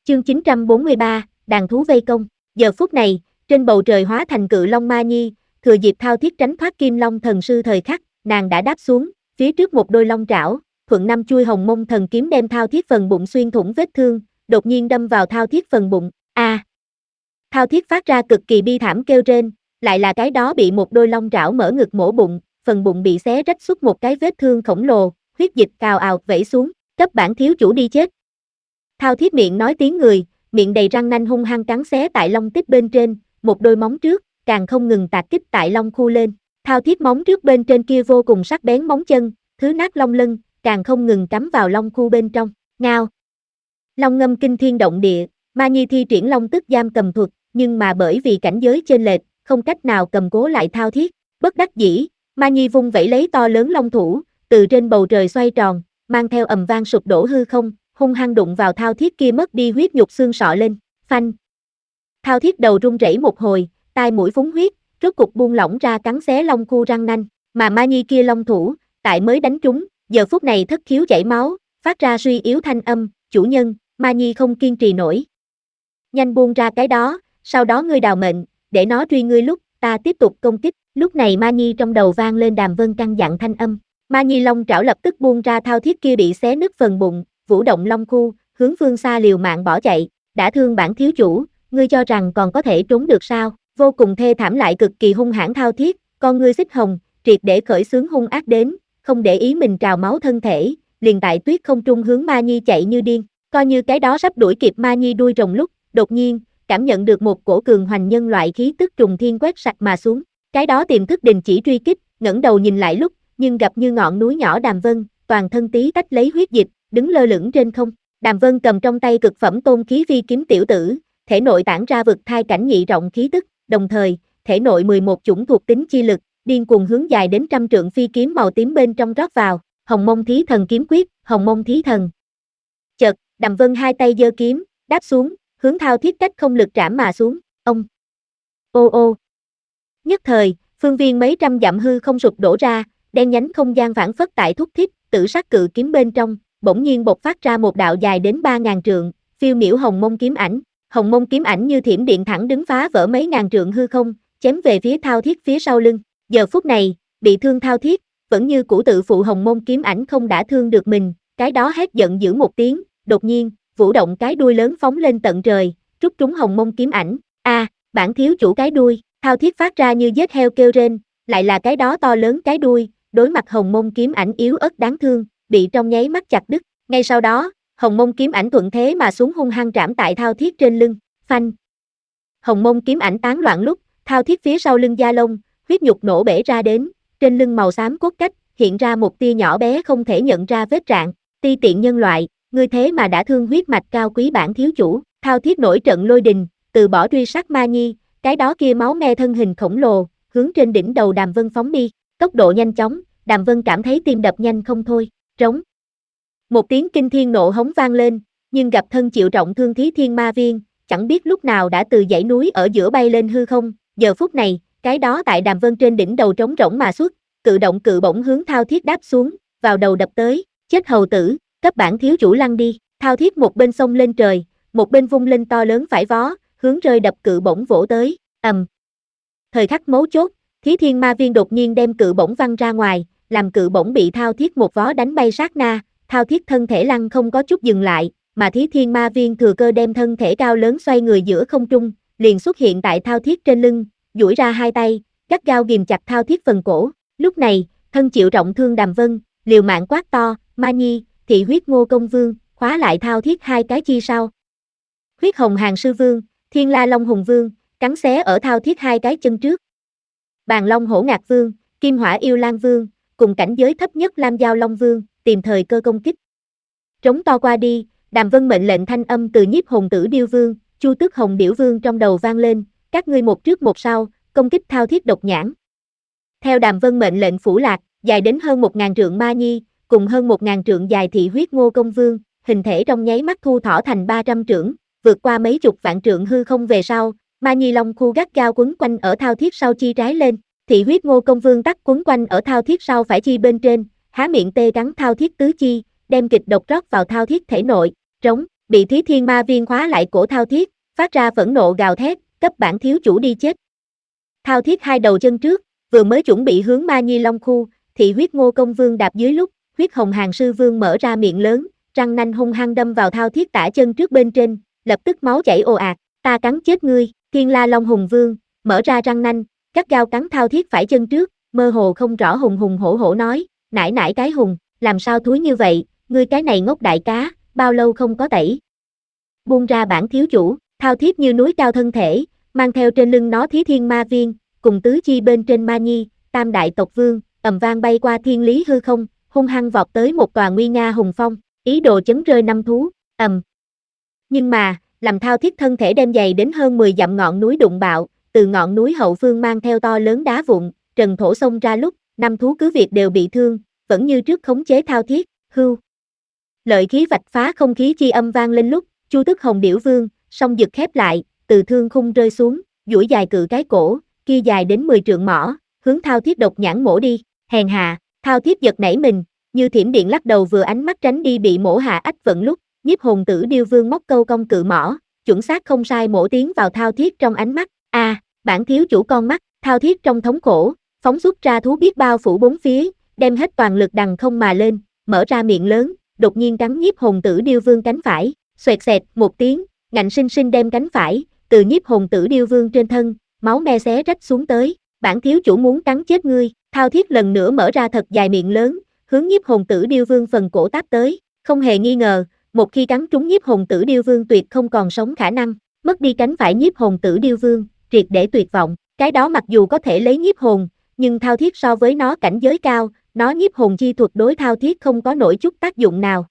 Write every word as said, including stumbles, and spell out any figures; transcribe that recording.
Chương chín trăm bốn mươi ba, đàn thú vây công. Giờ phút này, trên bầu trời hóa thành cự long ma nhi, thừa dịp thao thiết tránh thoát kim long thần sư thời khắc, nàng đã đáp xuống, phía trước một đôi long trảo, thuận năm chui hồng mông thần kiếm đem thao thiết phần bụng xuyên thủng vết thương, đột nhiên đâm vào thao thiết phần bụng. A! À, thao thiết phát ra cực kỳ bi thảm kêu rên, lại là cái đó bị một đôi long trảo mở ngực mổ bụng, phần bụng bị xé rách xuất một cái vết thương khổng lồ, huyết dịch cào ào vẩy xuống, cấp bản thiếu chủ đi chết. Thao thiết miệng nói tiếng người, miệng đầy răng nanh hung hăng cắn xé tại long tích bên trên, một đôi móng trước, càng không ngừng tạc kích tại long khu lên. Thao thiết móng trước bên trên kia vô cùng sắc bén móng chân, thứ nát long lân, càng không ngừng cắm vào long khu bên trong. Ngao. Long ngâm kinh thiên động địa, ma nhi thi triển long tức giam cầm thuật, nhưng mà bởi vì cảnh giới chênh lệch, không cách nào cầm cố lại thao thiết. Bất đắc dĩ, ma nhi vung vẩy lấy to lớn long thủ, từ trên bầu trời xoay tròn, mang theo ầm vang sụp đổ hư không, hung hăng đụng vào thao thiết kia mất đi huyết nhục xương sọ lên. Phanh. Thao thiết đầu rung rẩy một hồi, tai mũi phúng huyết, rốt cục buông lỏng ra cắn xé long khu răng nanh, mà ma nhi kia long thủ, tại mới đánh trúng, giờ phút này thất khiếu chảy máu, phát ra suy yếu thanh âm, chủ nhân, ma nhi không kiên trì nổi. Nhanh buông ra cái đó, sau đó ngươi đào mệnh, để nó truy ngươi lúc, ta tiếp tục công kích. Lúc này ma nhi trong đầu vang lên Đàm Vân căn dặn thanh âm, ma nhi long trảo lập tức buông ra thao thiết kia bị xé nứt phần bụng, vũ động long khu, hướng phương xa liều mạng bỏ chạy, đã thương bản thiếu chủ, ngươi cho rằng còn có thể trốn được sao? Vô cùng thê thảm lại cực kỳ hung hãn thao thiết, con ngươi xích hồng, triệt để khởi xướng hung ác đến, không để ý mình trào máu thân thể, liền tại tuyết không trung hướng ma nhi chạy như điên, coi như cái đó sắp đuổi kịp ma nhi đuôi rồng lúc, đột nhiên, cảm nhận được một cổ cường hoành nhân loại khí tức trùng thiên quét sạch mà xuống, cái đó tiềm thức đình chỉ truy kích, ngẩng đầu nhìn lại lúc, nhưng gặp như ngọn núi nhỏ Đàm Vân, toàn thân tí tách lấy huyết dịch, đứng lơ lửng trên không. Đàm Vân cầm trong tay cực phẩm tôn khí vi kiếm tiểu tử, thể nội tản ra vực thai cảnh nhị rộng khí tức, đồng thời, thể nội mười một chủng thuộc tính chi lực, điên cuồng hướng dài đến trăm trượng phi kiếm màu tím bên trong rót vào, Hồng Mông Thí Thần kiếm quyết, Hồng Mông Thí Thần. Chợt, Đàm Vân hai tay giơ kiếm, đáp xuống, hướng thao thiết cách không lực trảm mà xuống, ông. Ô ô. Nhất thời, phương viên mấy trăm dặm hư không sụp đổ ra, đen nhánh không gian phản phất tại thúc thiết, tử sắc cự kiếm bên trong, bỗng nhiên bộc phát ra một đạo dài đến ba ngàn trượng, phiêu miểu hồng mông kiếm ảnh. Hồng mông kiếm ảnh như thiểm điện thẳng đứng phá vỡ mấy ngàn trượng hư không, chém về phía thao thiết phía sau lưng. Giờ phút này, bị thương thao thiết, vẫn như cũ tự phụ hồng mông kiếm ảnh không đã thương được mình, cái đó hét giận dữ một tiếng, đột nhiên, vũ động cái đuôi lớn phóng lên tận trời, trút trúng hồng mông kiếm ảnh. A, à, bản thiếu chủ cái đuôi, thao thiết phát ra như giết heo kêu rên, lại là cái đó to lớn cái đuôi, đối mặt hồng mông kiếm ảnh yếu ớt đáng thương, bị trong nháy mắt chặt đứt. Ngay sau đó, hồng mông kiếm ảnh thuận thế mà xuống hung hăng trảm tại thao thiết trên lưng, phanh. Hồng mông kiếm ảnh tán loạn lúc, thao thiết phía sau lưng da lông, huyết nhục nổ bể ra đến, trên lưng màu xám cốt cách, hiện ra một tia nhỏ bé không thể nhận ra vết rạn, ti tiện nhân loại, ngươi thế mà đã thương huyết mạch cao quý bản thiếu chủ. Thao thiết nổi trận lôi đình, từ bỏ truy sát ma nhi, cái đó kia máu me thân hình khổng lồ, hướng trên đỉnh đầu Đàm Vân phóng đi, tốc độ nhanh chóng, Đàm Vân cảm thấy tim đập nhanh không thôi, trống. Một tiếng kinh thiên nộ hống vang lên, nhưng gặp thân chịu trọng thương Thí Thiên Ma Viên, chẳng biết lúc nào đã từ dãy núi ở giữa bay lên hư không, giờ phút này, cái đó tại Đàm Vân trên đỉnh đầu trống rỗng mà xuất, cự động cự bổng hướng thao thiết đáp xuống, vào đầu đập tới, chết hầu tử, cấp bản thiếu chủ lăn đi. Thao thiết một bên xông lên trời, một bên vung lên to lớn phải vó, hướng rơi đập cự bổng vỗ tới, ầm. Thời khắc mấu chốt, Thí Thiên Ma Viên đột nhiên đem cự bổng văng ra ngoài, làm cự bổng bị thao thiết một vó đánh bay sát na, thao thiết thân thể lăn không có chút dừng lại, mà Thí Thiên Ma Viên thừa cơ đem thân thể cao lớn xoay người giữa không trung, liền xuất hiện tại thao thiết trên lưng, duỗi ra hai tay, gắt gao ghìm chặt thao thiết phần cổ. Lúc này, thân chịu trọng thương Đàm Vân, liều mạng quát to, ma nhi, thị huyết ngô công vương, khóa lại thao thiết hai cái chi sau. Huyết hồng hàng sư vương, thiên la long hùng vương, cắn xé ở thao thiết hai cái chân trước. Bàn long hổ ngạc vương, kim hỏa yêu lan vương, cùng cảnh giới thấp nhất lam giao long vương, tìm thời cơ công kích. Trống to qua đi, Đàm Vân mệnh lệnh thanh âm từ nhiếp hồn tử điêu vương, chu tước hồng điểu vương trong đầu vang lên, các ngươi một trước một sau, công kích thao thiết độc nhãn. Theo Đàm Vân mệnh lệnh phủ lạc, dài đến hơn một ngàn trượng ma nhi, cùng hơn một ngàn trượng dài thị huyết ngô công vương, hình thể trong nháy mắt thu thỏ thành ba trăm trượng, vượt qua mấy chục vạn trượng hư không về sau, ma nhi long khu gắt gao quấn quanh ở thao thiết sau chi trái lên, thị huyết ngô công vương tắc quấn quanh ở thao thiết sau phải chi bên trên, há miệng tê cắn thao thiết tứ chi, đem kịch độc rót vào thao thiết thể nội, trống, bị Thí Thiên Ma Viên khóa lại cổ thao thiết, phát ra phẫn nộ gào thét, cấp bản thiếu chủ đi chết. Thao thiết hai đầu chân trước, vừa mới chuẩn bị hướng Ma Nhi Long khu, thì huyết Ngô Công Vương đạp dưới lúc, huyết Hồng Hàng Sư Vương mở ra miệng lớn, răng nanh hung hăng đâm vào thao thiết tả chân trước bên trên, lập tức máu chảy ồ ạt, ta cắn chết ngươi, Thiên La Long Hùng Vương, mở ra răng nanh, cắt gao cắn thao thiết phải chân trước, mơ hồ không rõ hùng hùng hổ hổ nói, nải nải cái hùng, làm sao thúi như vậy, ngươi cái này ngốc đại cá, bao lâu không có tẩy. Buông ra bản thiếu chủ, thao thiết như núi cao thân thể, mang theo trên lưng nó Thí Thiên Ma Viên, cùng tứ chi bên trên Ma Nhi, tam đại tộc vương, ầm vang bay qua thiên lý hư không, hung hăng vọt tới một tòa nguy nga hùng phong, ý đồ chấn rơi năm thú, ầm. Nhưng mà, làm thao thiết thân thể đem dày đến hơn mười dặm ngọn núi đụng bạo, từ ngọn núi hậu phương mang theo to lớn đá vụn, trần thổ xông ra lúc, năm thú cứ việc đều bị thương, vẫn như trước khống chế thao thiết, hưu. Lợi khí vạch phá không khí chi âm vang lên lúc, Chu Tức Hồng Điểu Vương, song giật khép lại, từ thương khung rơi xuống, duỗi dài cự cái cổ, kia dài đến mười trượng mỏ, hướng thao thiết độc nhãn mổ đi, hèn hạ, thao thiết giật nảy mình, như thiểm điện lắc đầu vừa ánh mắt tránh đi bị mổ hạ ách vận lúc, Nhiếp Hồn Tử Điêu Vương móc câu cong cự mỏ, chuẩn xác không sai mổ tiến vào thao thiết trong ánh mắt, a, à, bản thiếu chủ con mắt, thao thiết trong thống khổ, phóng xuất ra thú biết bao phủ bốn phía, đem hết toàn lực đằng không mà lên, mở ra miệng lớn, đột nhiên cắn Nhiếp Hồn Tử Điêu Vương cánh phải, xoẹt xẹt một tiếng, ngạnh sinh sinh đem cánh phải từ Nhiếp Hồn Tử Điêu Vương trên thân, máu me xé rách xuống tới, bản thiếu chủ muốn cắn chết ngươi, thao thiết lần nữa mở ra thật dài miệng lớn, hướng Nhiếp Hồn Tử Điêu Vương phần cổ táp tới, không hề nghi ngờ, một khi cắn trúng Nhiếp Hồn Tử Điêu Vương tuyệt không còn sống khả năng, mất đi cánh phải Nhiếp Hồn Tử Điêu Vương, triệt để tuyệt vọng, cái đó mặc dù có thể lấy nhiếp hồn, nhưng thao thiết so với nó cảnh giới cao, nó nhiếp hồn chi thuật đối thao thiết không có nổi chút tác dụng nào,